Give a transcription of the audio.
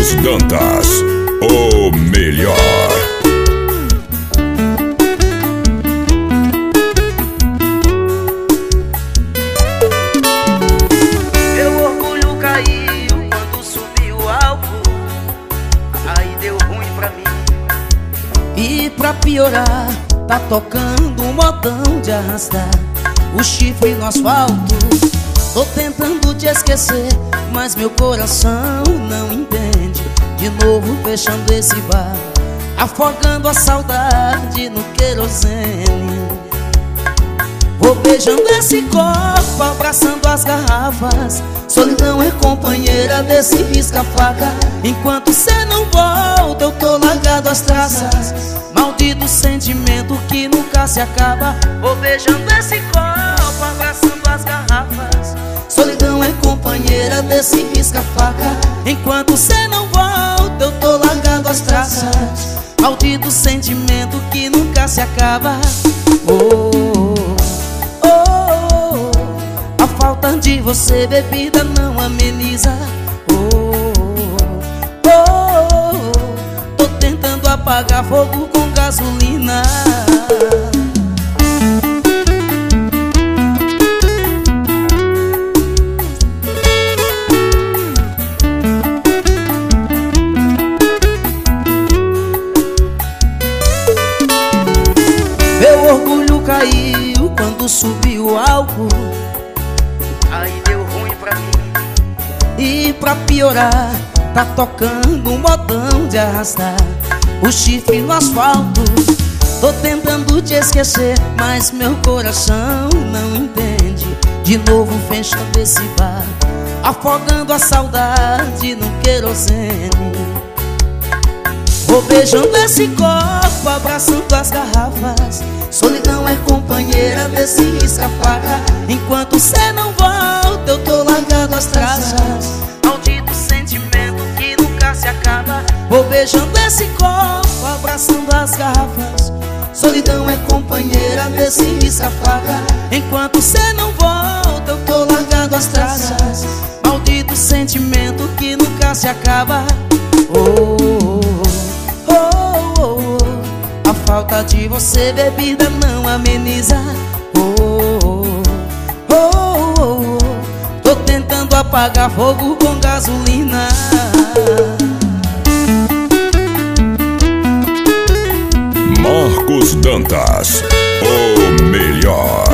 Marcos Dantas, o melhor. Meu orgulho caiu quando subiu o álcool, aí deu ruim pra mim. E pra piorar, tá tocando um modão de arrastar o chifre no asfalto. Tô tentando te esquecer, mas meu coração não entende. De novo fechando esse bar, afogando a saudade no querosene. Vou beijando esse copo, abraçando as garrafas. Solidão é companheira desse risca-faca. Enquanto cê não volta, eu tô largado às traças. Maldito sentimento que nunca se acaba. Vou beijando esse copo, abraçando as garrafas. Solidão é companheira desse risca-faca. Enquanto cê não volta, eu tô largado às traças. Maldito sentimento que nunca se acaba. A falta de você, bebida, não ameniza. Tô tentando apagar fogo com gasolina. Meu orgulho caiu quando subiu o álcool, aí deu ruim pra mim. e pra piorar, tá tocando um modão de arrastar o chifre no asfalto. Tô tentando te esquecer, mas meu coração não entende. De novo fechando esse bar, afogando a saudade no querosene. Vou beijando esse copo, abraçando as garrafas. Solidão é companheira desse risca-faca. Enquanto cê não volta, eu tô largado às traças. Maldito sentimento que nunca se acaba. Vou beijando esse copo, abraçando as garrafas. Solidão é companheira desse risca-faca. Enquanto cê não volta, eu tô largado às traças. Maldito sentimento que nunca se acaba. A falta de você, bebida, não ameniza. Tô tentando apagar fogo com gasolina. Marcos Dantas, o melhor.